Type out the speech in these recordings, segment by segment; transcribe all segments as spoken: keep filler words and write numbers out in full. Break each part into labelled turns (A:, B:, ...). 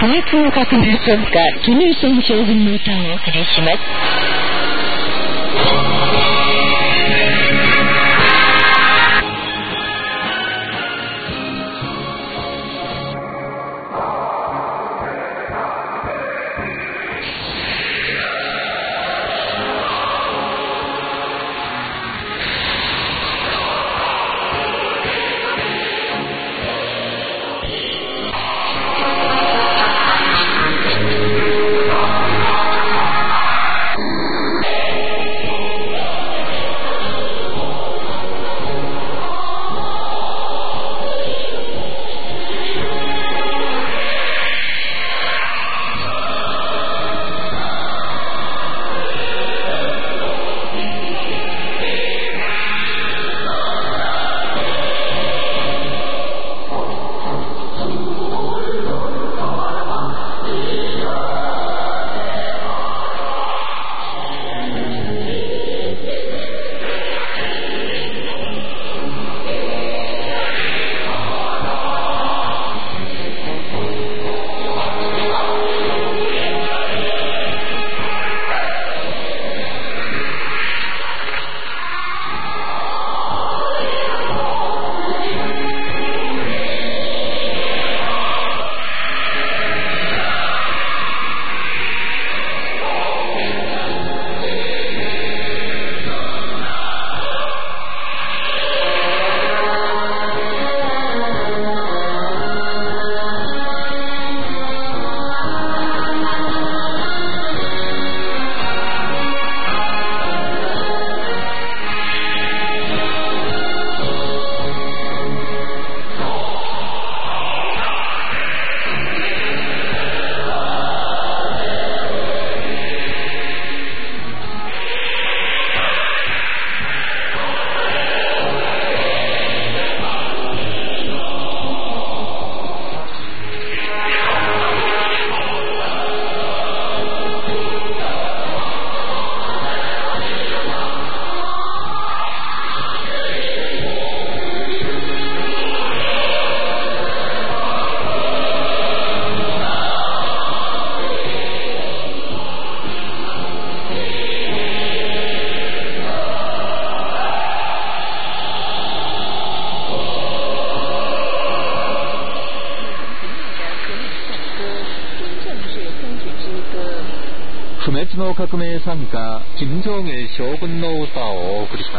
A: 不滅の革命戦家キム・イルソン将軍の歌をお送りします。
B: 不滅の革命参加金正恩将軍の歌をお送りします。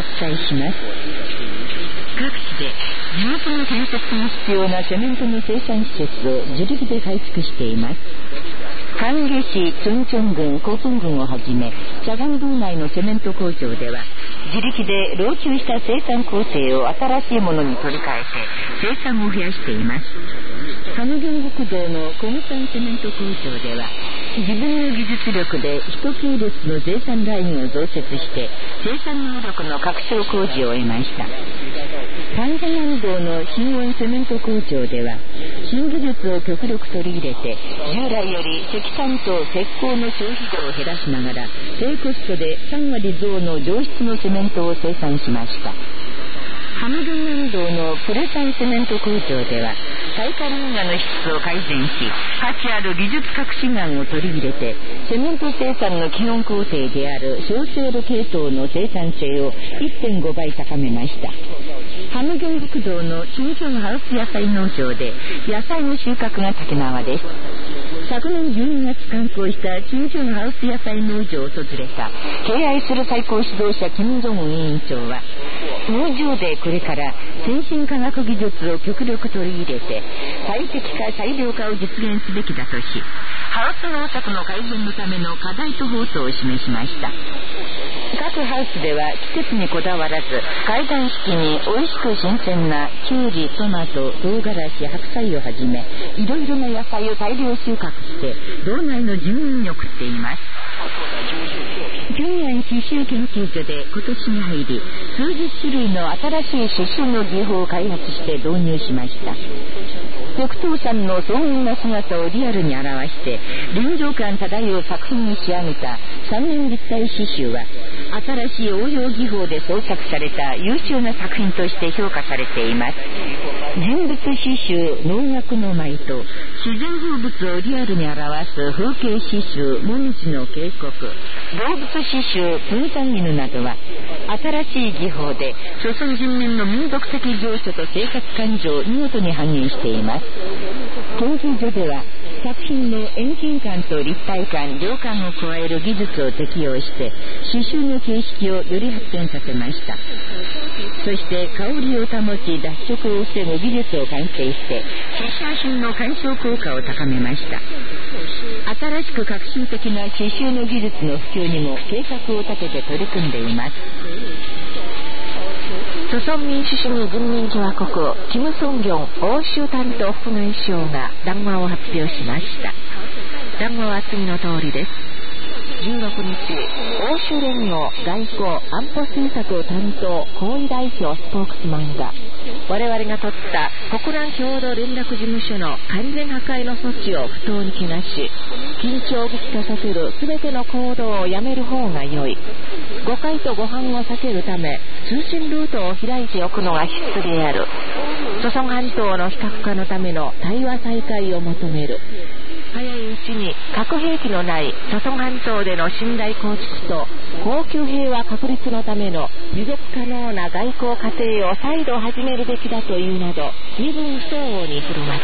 A: お伝えします。各地で地元の建設に必要なセメントの生産施設を自力で改築しています。関下市チョンチョン郡、コプン郡をはじめチャガン道内のセメント工場では自力で老朽した生産工程を新しいものに取り替えて生産を増やしています。ハムギョン北道のコムタンセメント工場では自分の技術力で一系列の生産ラインを増設して生産能力の拡張工事を終えました。カンジャナン道の新温セメント工場では新技術を極力取り入れて従来より石炭と石膏の消費量を減らしながら低コストでさんわり増の上質のセメントを生産しました。ハムギョン南道のプレサンセメント工場では耐火レンガの質を改善し価値ある技術革新案を取り入れてセメント生産の基本工程である小精度系統の生産性を いってんごばい高めました。ハムギョン北道のチンチョンハウス野菜農場で野菜の収穫が竹縄です。昨年じゅうにがつ刊行したチンチョンハウス野菜農場を訪れた敬愛する最高指導者金正恩委員長は農場でこれから先進科学技術を極力取り入れて最適化最良化を実現すべきだとしハウス農作の改善のための課題と方針を示しました。各ハウスでは季節にこだわらず階段式に美味しく新鮮なキュウリ、トマト、唐辛子、白菜をはじめいろいろな野菜を大量収穫して道内の住民に送っています。平壌刺繍研究所で今年に入り数十種類の新しい刺繍の技法を開発して導入しました。北東山の荘厳な姿をリアルに表して臨場感漂う作品に仕上げた三面立体刺繍は新しい応用技法で創作された優秀な作品として評価されています。人物刺繍能楽の舞と自然風物をリアルに表す風景刺繍もみじの渓谷、動物刺繍プンサン犬などは新しい技法で朝鮮人民の民族的情緒と生活感情を見事に反映しています。研究所では作品の遠近感と立体感、量感を加える技術を適用して刺繍の形式をより発展させました。そして香りを保ち脱色を防ぐ技術を完成して刺繍品の鑑賞効果を高めました。新しく革新的な刺繍の技術の普及にも計画を立てて取り組んでいます。朝鮮民主主義人民共和国キム・ソンギョン欧州担当副内相が談話を発表しました。談話は次の通りです。じゅうろくにち、欧州連合外交安保政策担当高位代表スポークスマンが我々が取った国連共同連絡事務所の完全破壊の措置を不当にけなし緊張を激化させる全ての行動をやめる方が良い。誤解と誤判を避けるため通信ルートを開いておくのが必須である。朝鮮半島の非核化のための対話再開を求める。早いうちに核兵器のない朝鮮半島での信頼構築と恒久平和確立のための持続可能な外交過程を再度始めるべきだというなど身分相応に振る舞った。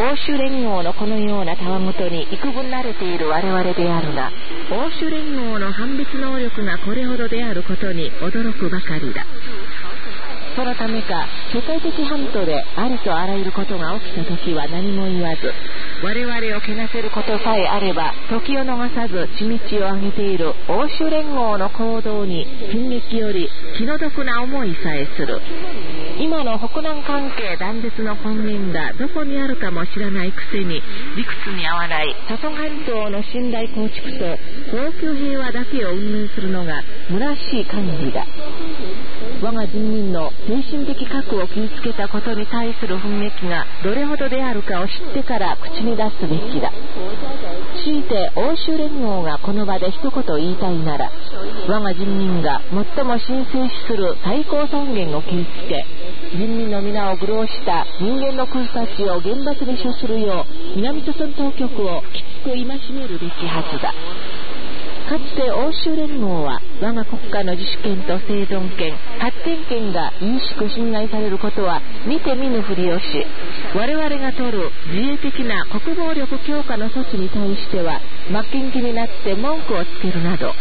A: 欧州連合のこのようなたわごとに幾分慣れている我々であるが欧州連合の判別能力がこれほどであることに驚くばかりだ。そのためか世界的半島でありとあらゆることが起きた時は何も言わず我々をけなせることさえあれば時を逃さず血道を上げている欧州連合の行動に近撃より気の毒な思いさえする。今の北南関係断絶の根源がどこにあるかも知らないくせに理屈に合わない朝鮮半島の信頼構築と恒久平和だけを運営するのが虚しい限りだ。我が人民の精神的核を傷つけたことに対する憤激がどれほどであるかを知ってから口に出すべきだ。強いて欧州連合がこの場で一言言いたいなら我が人民が最も神聖視する最高尊厳を傷つけ人民の皆を愚弄した人間の空殺を厳罰に処するよう南朝鮮当局をきつく戒めるべきはずだ。かつて欧州連合は我が国家の自主権と生存権、発展権が萎縮侵害されることは見て見ぬふりをし、我々が取る自衛的な国防力強化の措置に対しては負けん気になって文句をつけるなど、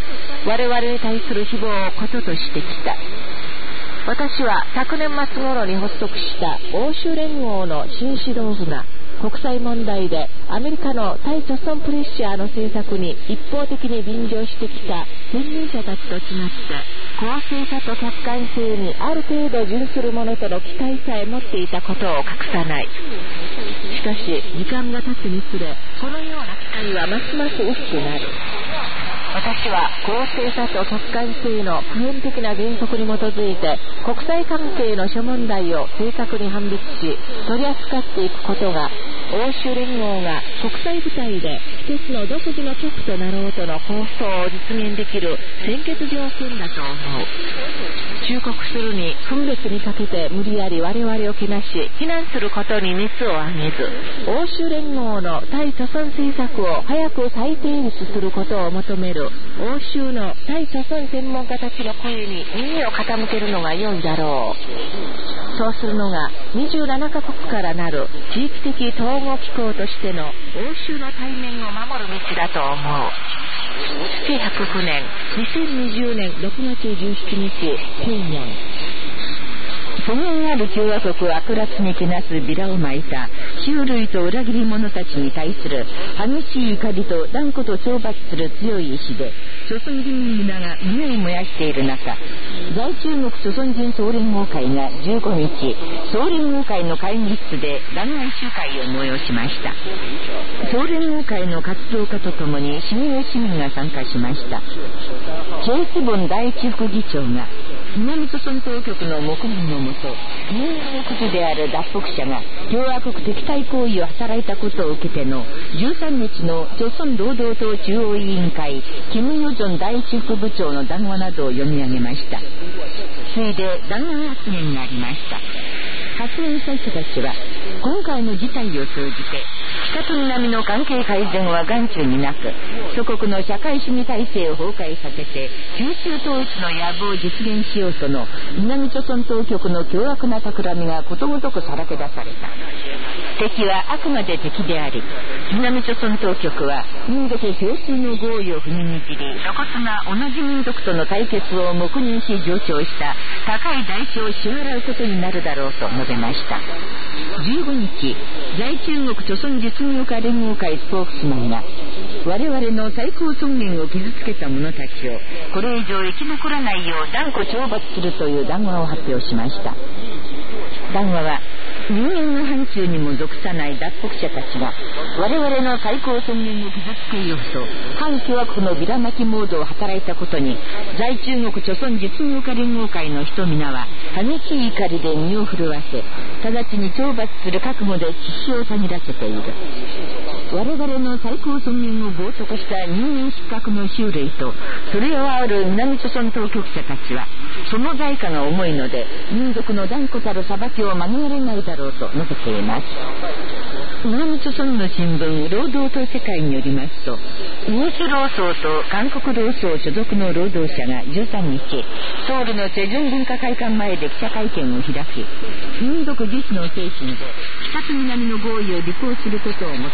A: 我々に対する誹謗をこととしてきた。私は昨年末頃に発足した欧州連合の新指導部が国際問題でアメリカの対著存プレッシャーの政策に一方的に便乗してきた先入者たちと違って公正さと客観性にある程度準するものとの期待さえ持っていたことを隠さない。しかし時間が経つにつれこのような期待はますます薄くなる。私は公正さと客観性の普遍的な原則に基づいて国際関係の諸問題を正確に判別し取り扱っていくことが欧州連合が国際舞台で一つの独自の局となろうとの構想を実現できる先決条件だと思う。忠告するに分別にかけて無理やり我々をけなし非難することに熱を上げず欧州連合の対著存政策を早く再定立することを求める欧州の対著存専門家たちの声に耳を傾けるのが良いだろう。そうするのがにじゅうななカ国からなる地域的統合機構としての欧州の対面を守る道だと思う。せんひゃくきゅうねんにせんにじゅうねんろくがつじゅうしちにち平壌。そのある共和国悪辣にけなすビラをまいた秀類と裏切り者たちに対する激しい怒りと断固と懲罰する強い意志で朝鮮人民皆が胸を燃やしている中、在中国朝鮮人総連合会がじゅうごにち総連合会の会議室で弾劾集会を催しました。総連合会の活動家とともに市民市民が参加しました。チェイスボン第一副議長が南朝鮮当局の黙認のもと人間の屈である脱北者が共和国敵対行為を働いたことを受けてのじゅうさんにちの朝鮮労働党中央委員会キム・ヨジョン第一副部長の談話などを読み上げました。次いで談話発言がありました。発言した人たちは今回の事態を通じて北と南の関係改善は眼中になく祖国の社会主義体制を崩壊させて九州統一の野望を実現しようとの南朝鮮当局の凶悪な企みがことごとくさらけ出された。敵はあくまで敵であり南朝鮮当局は民族少数の合意を踏みにじり露骨な同じ民族との対決を黙認し助長した高い代償を支払うことになるだろうと述べました。じゅうごにち在中国朝鮮実業家連合会スポークスマンが我々の最高尊厳を傷つけた者たちをこれ以上生き残らないよう断固懲罰するという談話を発表しました。談話は人間の範疇にも属さない脱北者たちが我々の最高尊厳を傷つけようと反共和国のビラまきモードを働いたことに在中国朝鮮実業家連合会の人々は激しい怒りで身を震わせ直ちに懲罰する覚悟で必死をたぎらせている。我々の最高尊厳を冒涜した人間失格の秀類とそれを煽る南朝鮮当局者たちはその罪過が重いので民族の断固たる裁きを免れないだろうと述べています。南朝鮮の新聞労働党世界によりますと民主労総と韓国労総所属の労働者がじゅうさんにちソウルのチェジュン文化会館前で記者会見を開き民族自主の精神で北と南の合意を履行することを求めました。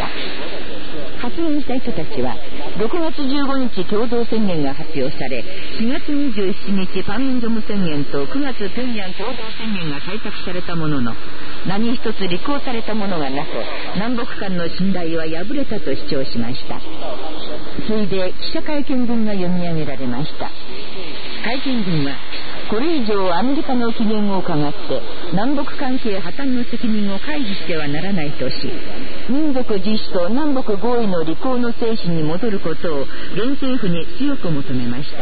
A: 発言した人たちはろくがつじゅうごにち共同宣言が発表されしがつにじゅうしちにちパンミンジョム宣言とくがつ平壌共同宣言が採択されたものの何一つ履行されたものがなく南北間の信頼は破れたと主張しました。次いで記者会見文が読み上げられました。会見文はこれ以上アメリカの機嫌を伺って南北関係破綻の責任を回避してはならないとし民族自主と南北合意の履行の精神に戻ることを現政府に強く求めました。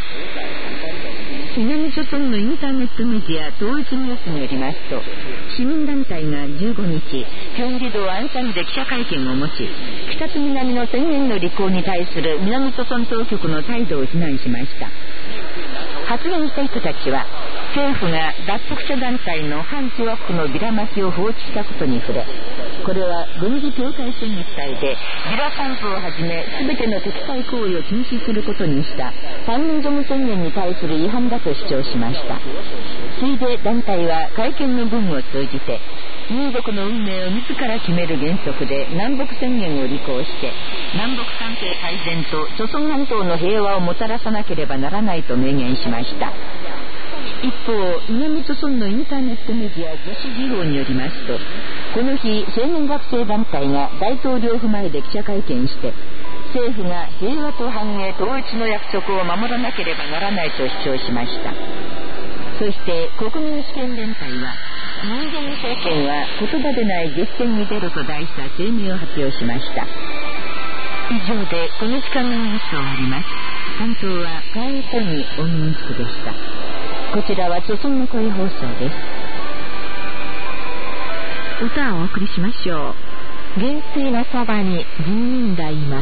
A: 南朝鮮のインターネットメディア統一ニュースによりますと市民団体がじゅうごにちピョンギ道アンサンで記者会見を持ち北と南の宣言の履行に対する南朝鮮当局の態度を非難しました。発言した人たちは政府が脱北者団体の反共和国のビラまきを放置したことに触れこれは軍事境界線一帯でビラ散布をはじめ全ての敵対行為を禁止することにしたパンミンジョム宣言に対する違反だと主張しました。次いで団体は会見の文を通じて民族の運命を自ら決める原則で南北宣言を履行して南北関係改善と朝鮮半島の平和をもたらさなければならないと明言しました。一方、南朝鮮のインターネットメディア女子時報によりますと、この日青年学生団体が大統領府前で記者会見して、政府が平和と繁栄統一の約束を守らなければならないと主張しました。そして国民主権連帯は、ムン・ジェイン政権は言葉でない実践に出ると題した声明を発表しました。以上でこの時間のニュースを終わります。担当はカエトニオンミンスクでした。こちらは朝鮮の声放送です。歌をお送りしましょう。元帥のそばに人民がいます。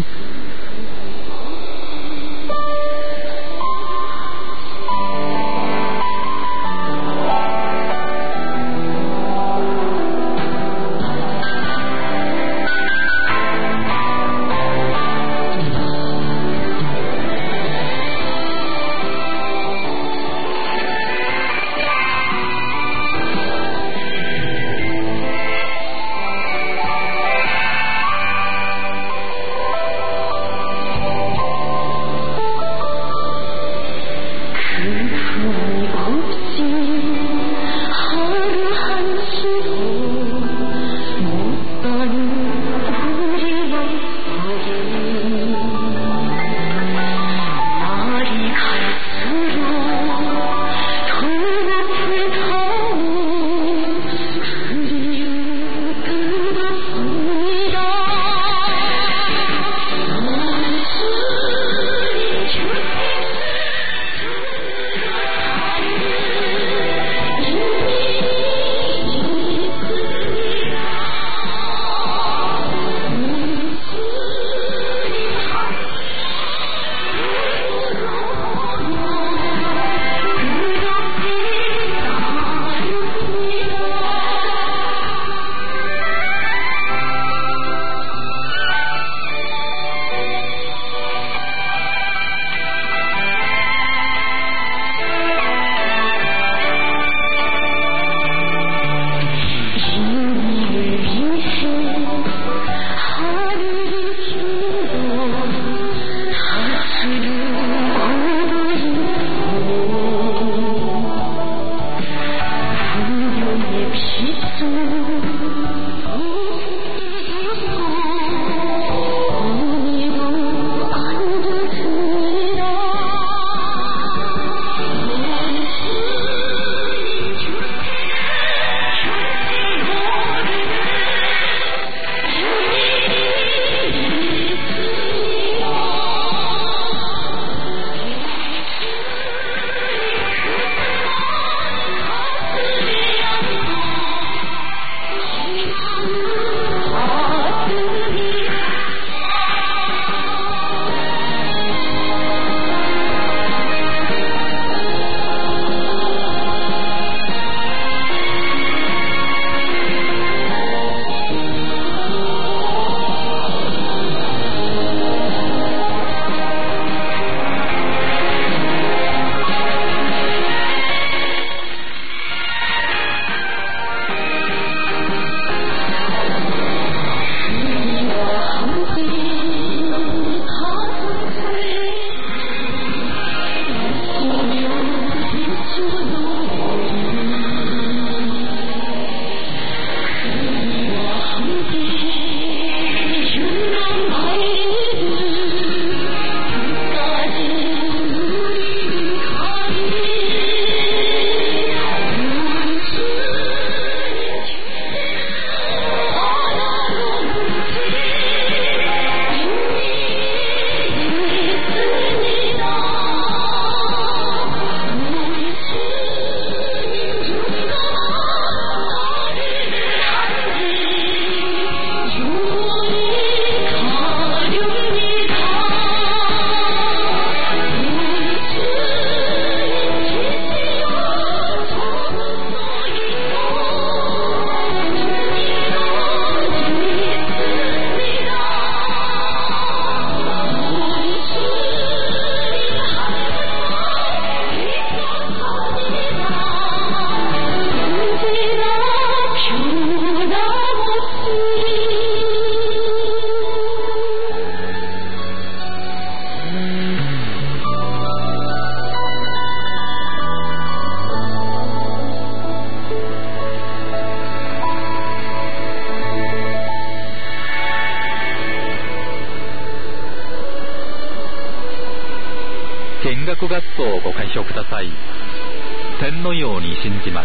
B: 弦楽合奏をご鑑賞ください。天のように信じます。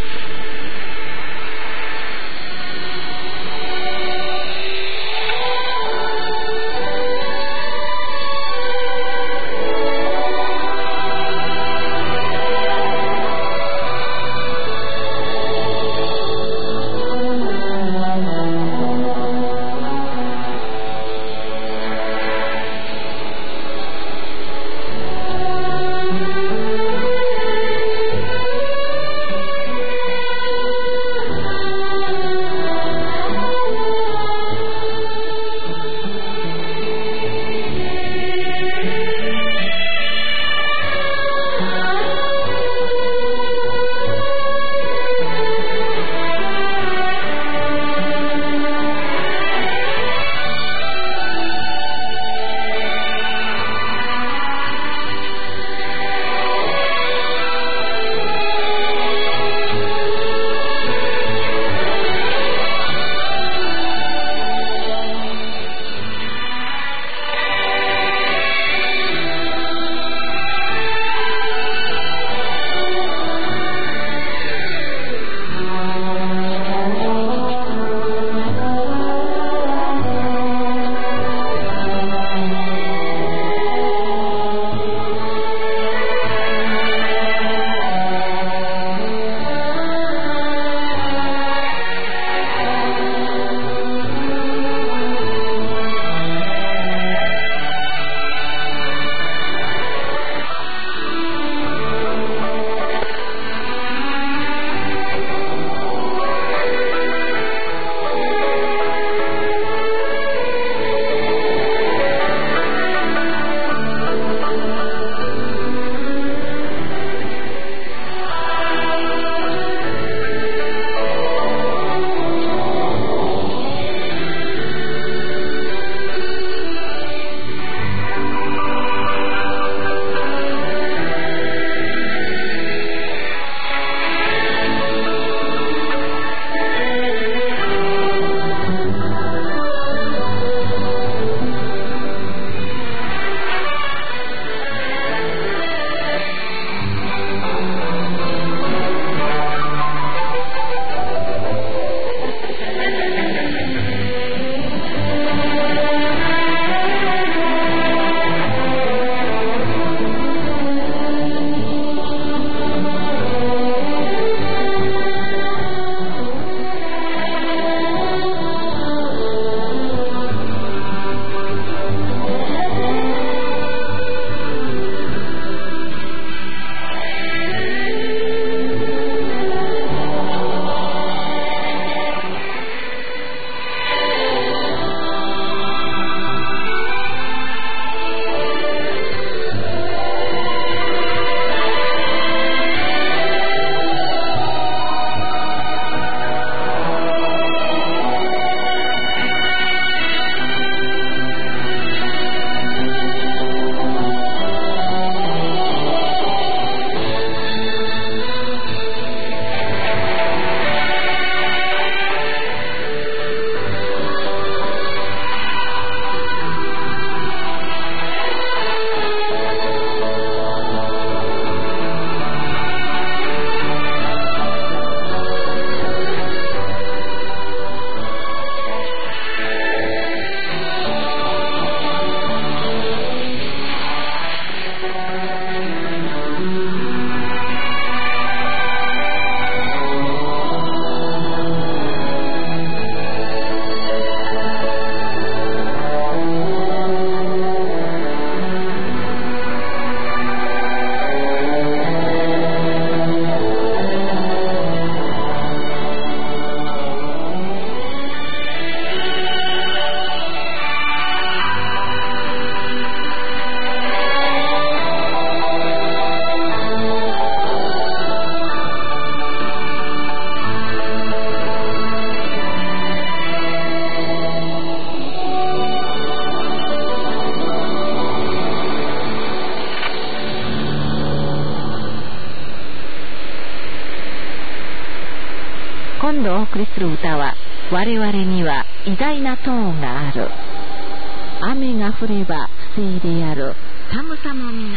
A: 今度お送りする歌は、我々には偉大な塔がある。雨が降れば不正である。寒さも皆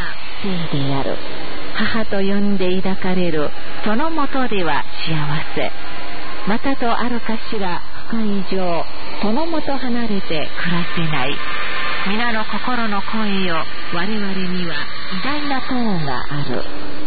A: 性である。母と呼んで抱かれるそのもとでは幸せ。またとあるかしら不可以上、そのもと離れて暮らせない。皆の心の声よ、我々には偉大な塔がある。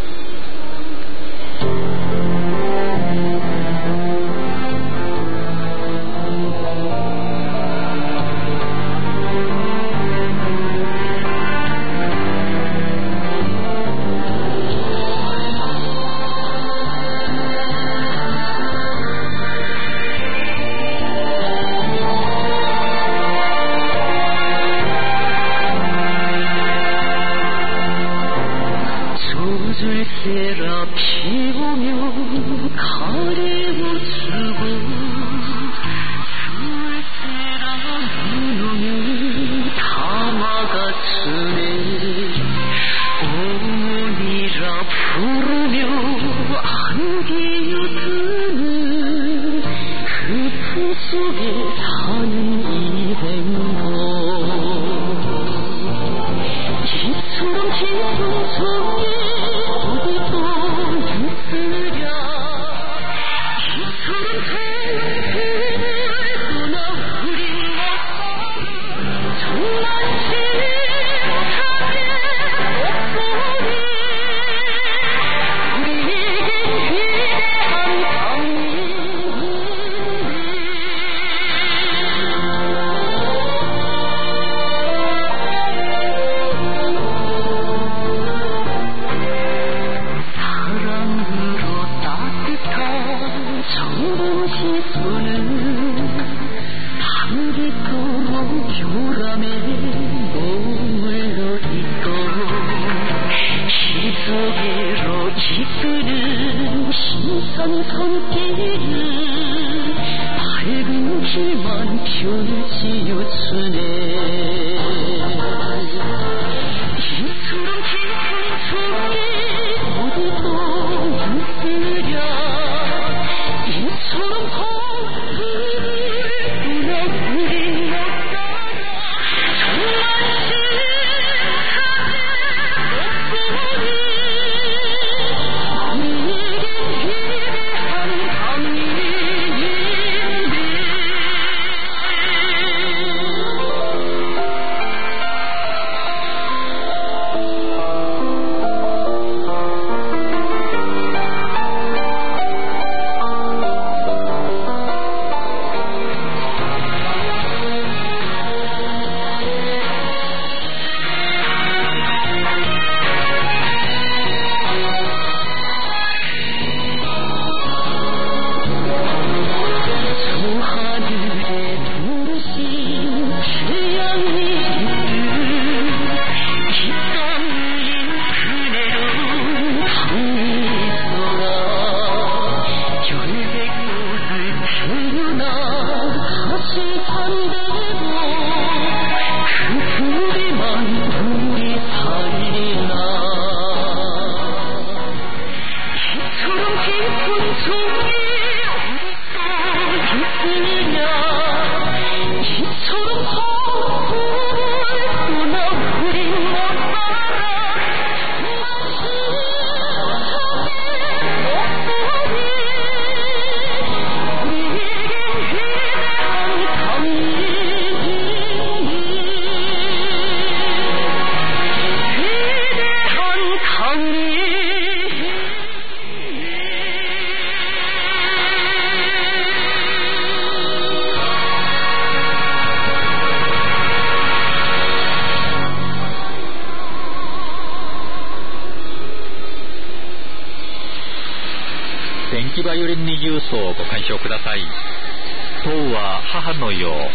B: 電気バイオリン二重奏をご鑑賞ください。塔は母のよう。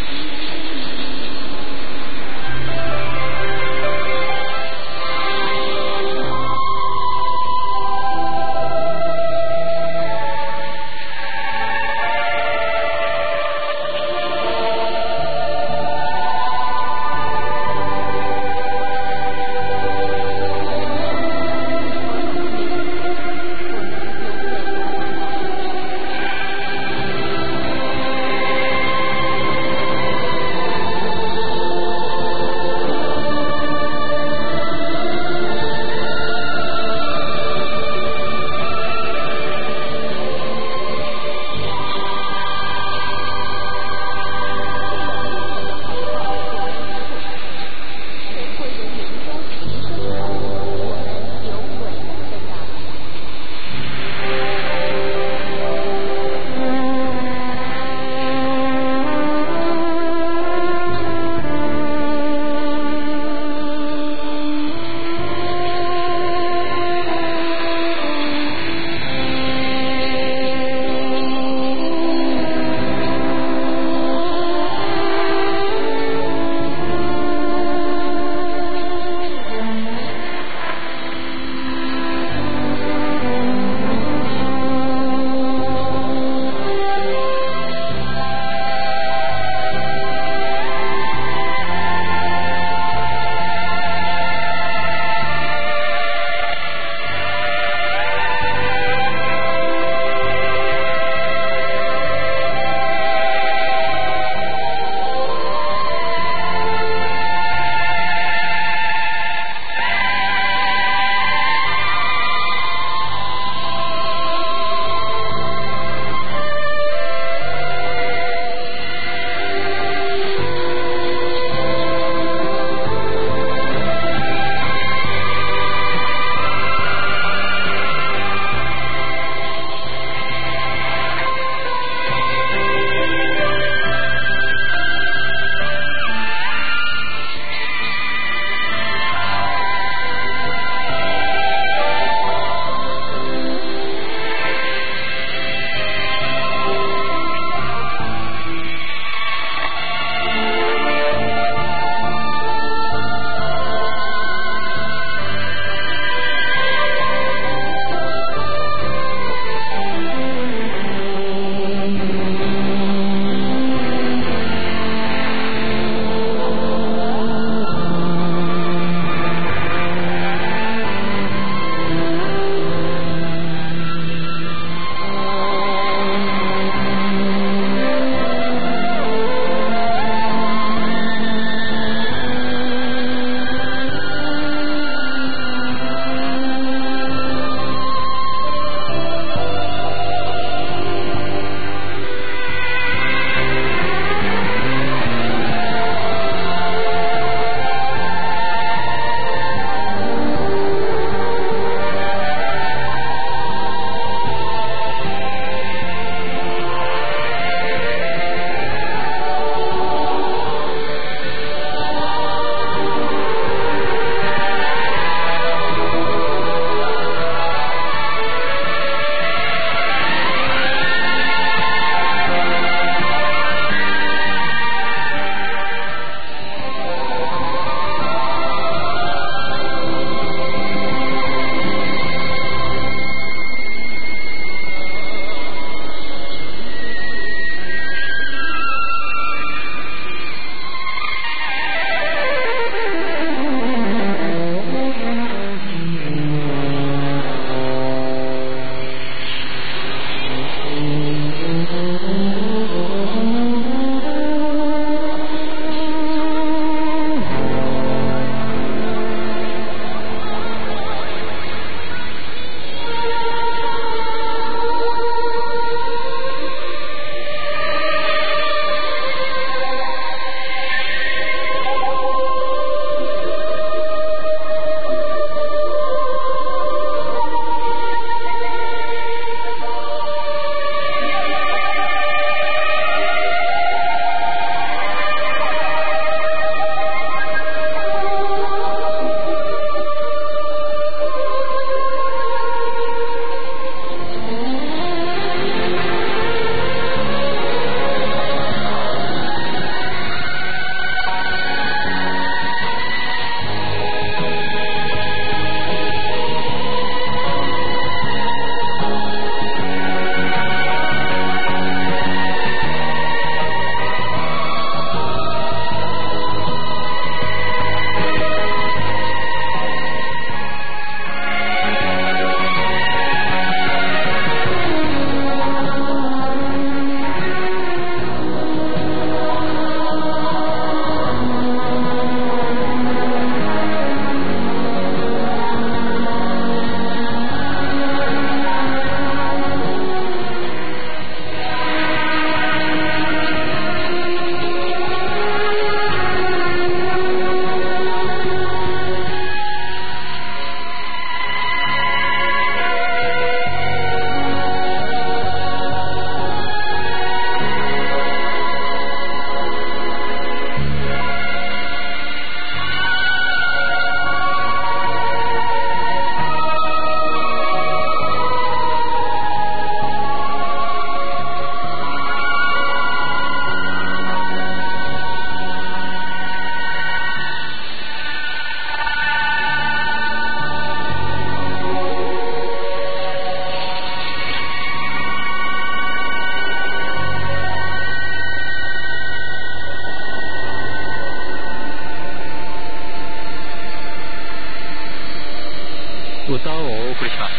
B: 歌をお送りします。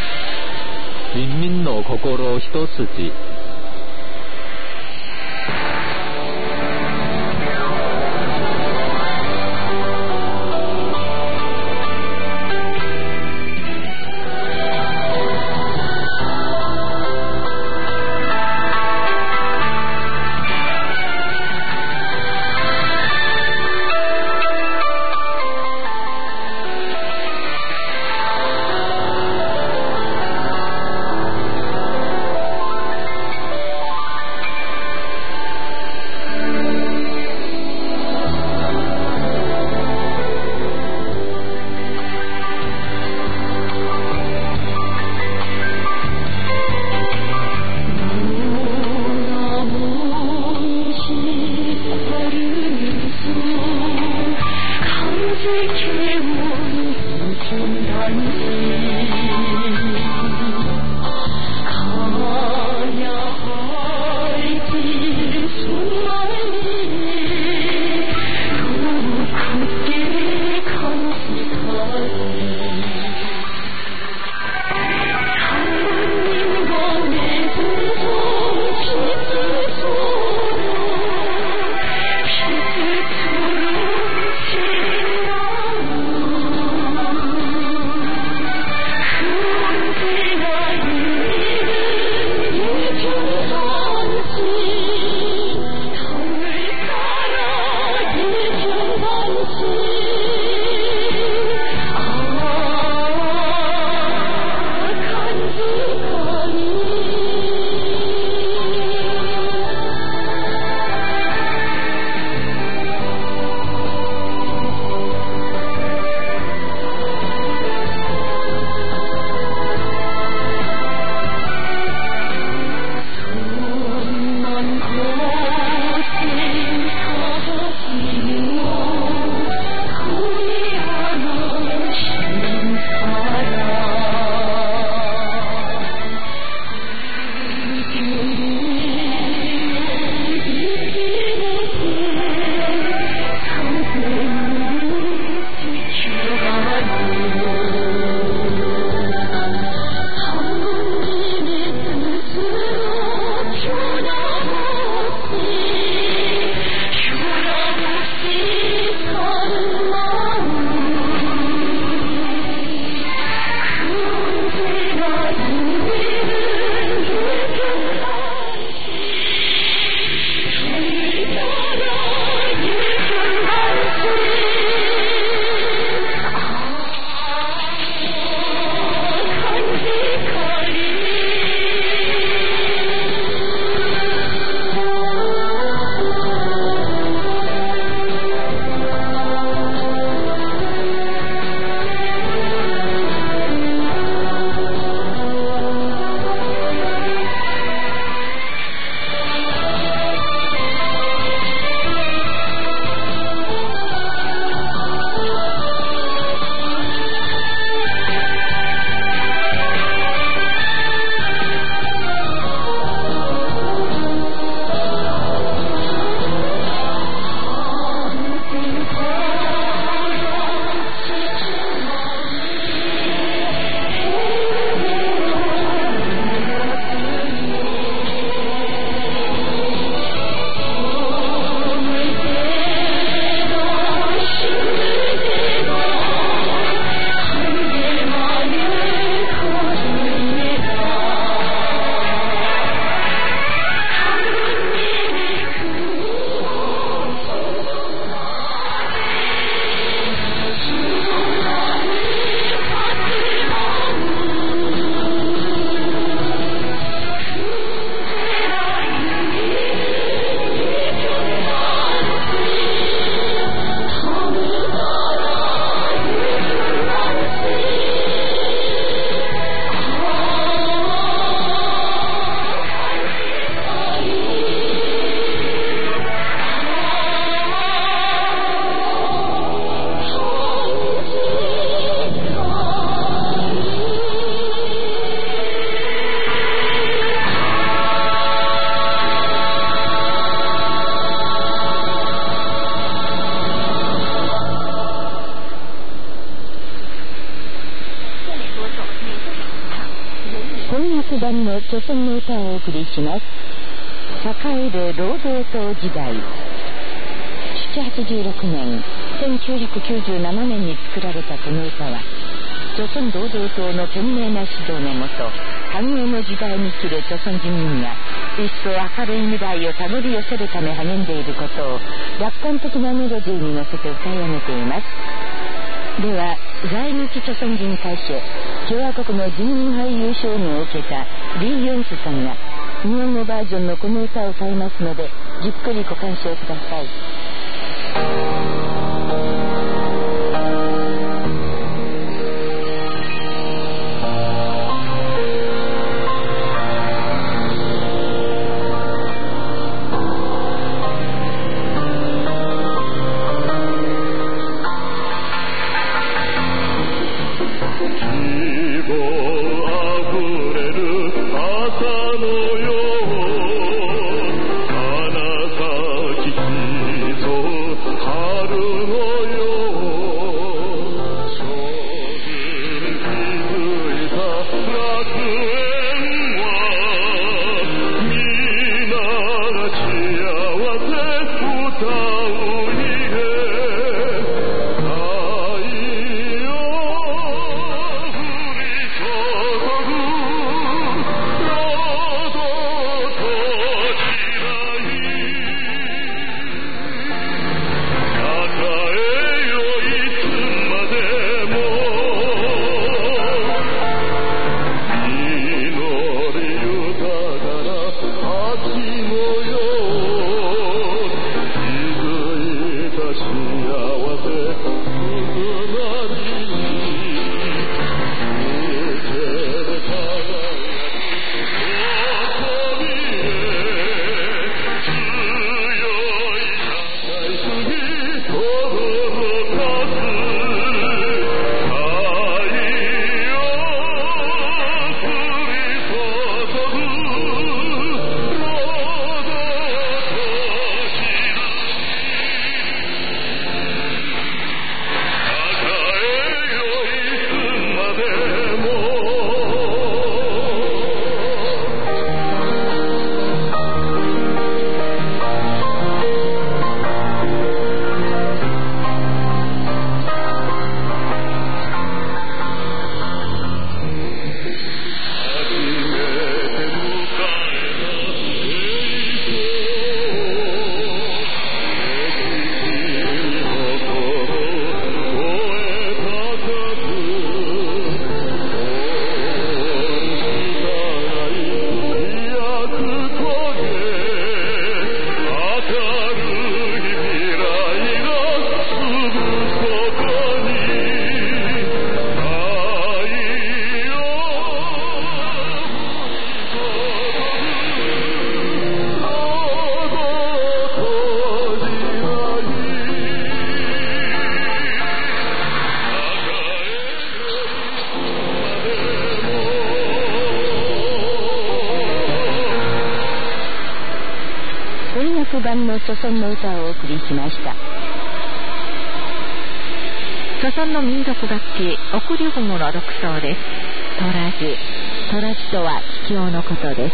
B: 人民の心一筋。
A: Oh 版の著村の歌をお送りします。栄える労働党時代。ななはちじゅうろくねん、せんきゅうひゃくきゅうじゅうななねんに作られたこの歌は、朝鮮労働党の懸命な指導のもと、繁栄の時代に生きる朝鮮人民が一層明るい未来をたどり寄せるため励んでいることを楽観的なメロディーに乗せて歌い上げています。では、在日朝鮮人歌手、共和国の人民俳優賞を受けたリー・ヨンスさんが日本語バージョンのこの歌を歌いますので、じっくりご鑑賞ください。版の朝鮮の歌をお送りしました。朝鮮の民族楽器、送り雲の独奏です。トラジ。トラジとは秘境のことです。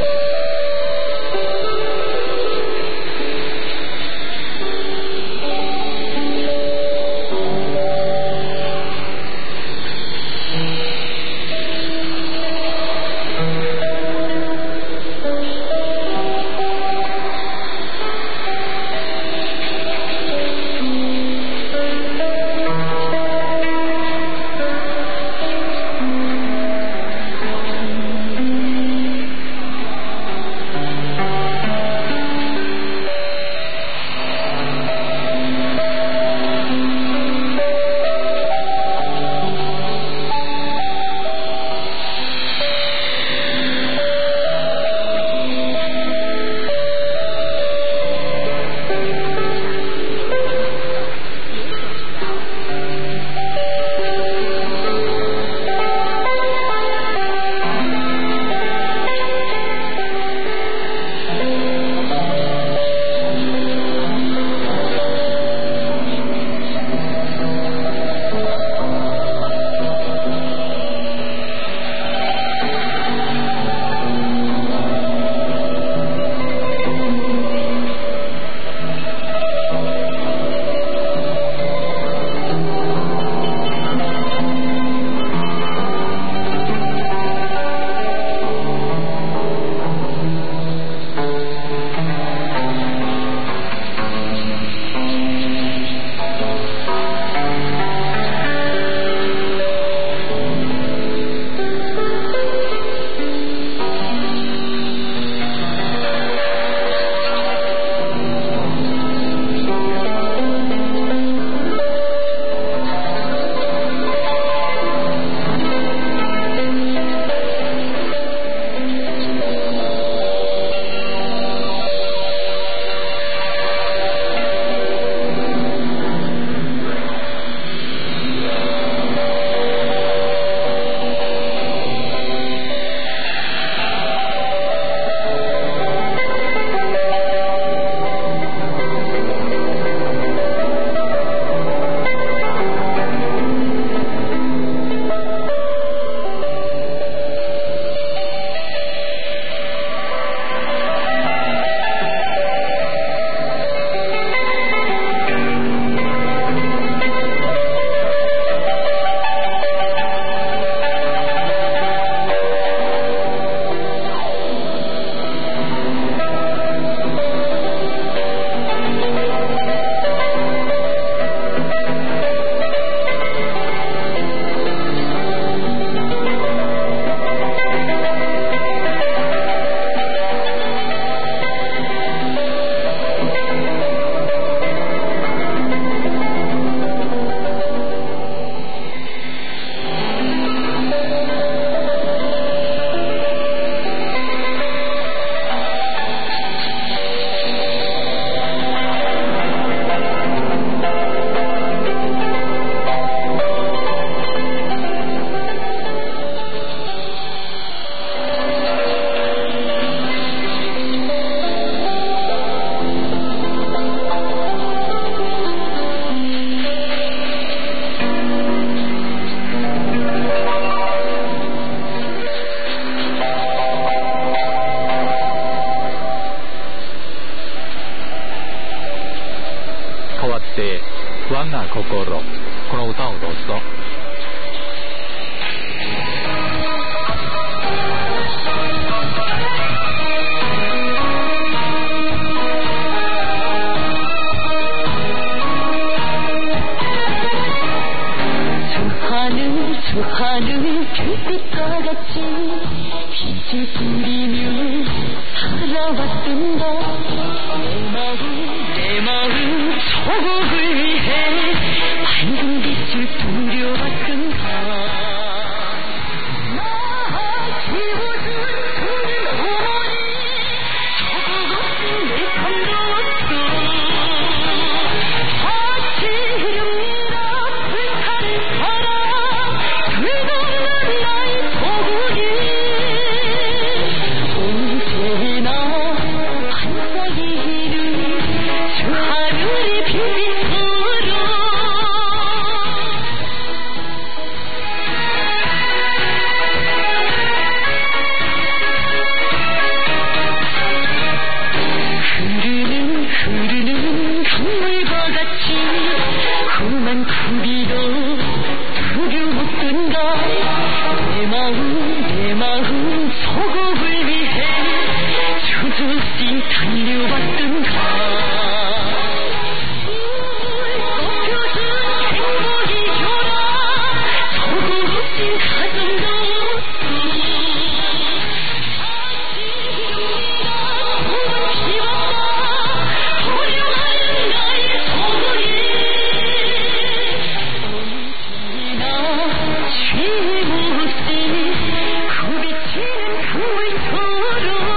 C: Thank you.
B: 我が心、この歌をどうぞ。
A: 수하는 별빛과같이 빛을 뿌리며 살아왔던 너 내 마음 내 마음 소곡을 위해 밝은 빛을 뿌려왔던가 나 지워준 우리 어머니 소곡 없이 내 삶도 없어 아치릅니다 불타는 사랑 그동안 나의 소곡이 언제나 반짝이는 저 하늘의 빛으로 흐르는 흐르는 강물과 같이 험한 구비도 두려웠던가 내 마음 내 마음 소곡을 위해 수없이 달려왔던가 꽃펴준 행복이 줘라 소곡 없인 가정도 없어 소금 피웠다 소녀하는 나의 소곡이 언제나 쉼없이 굽이치는 강물처럼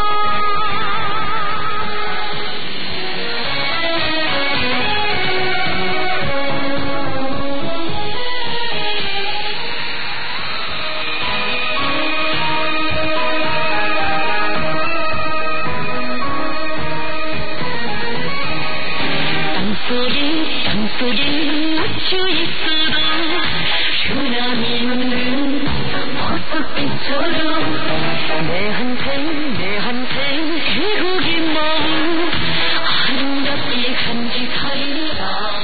A: 땅속에 땅속에 묻혀 있어도 변함이 없는 보석빛처럼 내한테 내한테 애국인 마음 아름답게 간직하리라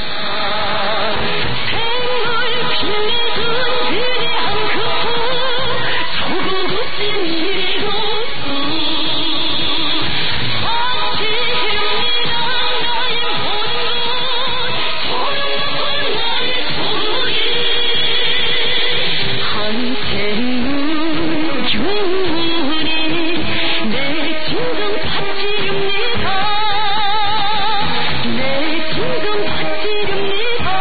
A: 생을 빛내준 위대한 그품 소곡 없인 미래도 없어 아치릅니다 나의 모든 소름 돋고 나의 소곡이 한때는 영원히 내 진정 바치렵니다 내 진정 바치렵니다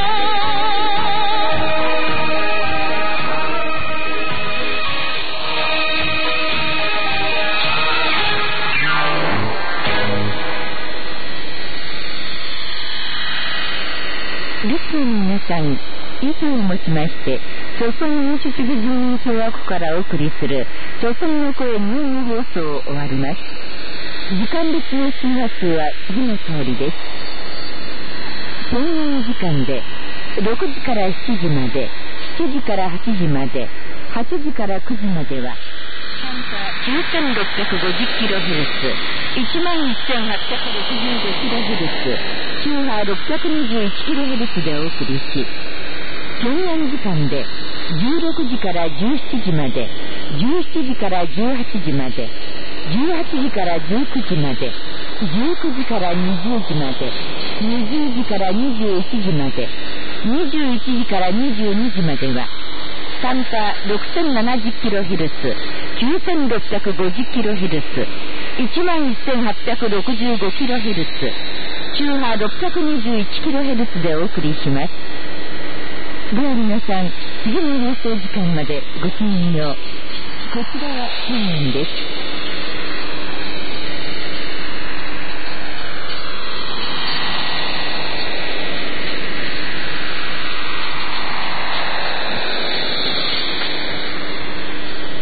A: リスナーの皆さん、以上をもちまして朝鮮民主主義人民共和国からお送りする朝鮮の声日本語放送を終わります。時間別の周波数は次の通りです。平壌時間でろくじからしちじまで、しちじからはちじまで、はちじからくじまではきゅうせんろっぴゃくごじゅっキロヘルツ、いちまんせんはっぴゃくろくじゅうごキロヘルツ、周波ろっぴゃくにじゅういちキロヘルツでお送りし、平壌時間でじゅうろくじからじゅうしちじまで、じゅうしちじからじゅうはちじまで、じゅうはちじからじゅうくじまで、じゅうくじからにじゅうじまで、にじゅうじからにじゅういちじまで、にじゅういちじからにじゅうにじまでは単価 ろくせんななじゅっキロヘルツ、きゅうせんろっぴゃくごじゅっキロヘルツ、いちまんせんはっぴゃくろくじゅうごキロヘルツ、周波ろっぴゃくにじゅういちキロヘルツでお送りします。では皆さん、次の放送時間までごきげんよう。こちらは平壌です。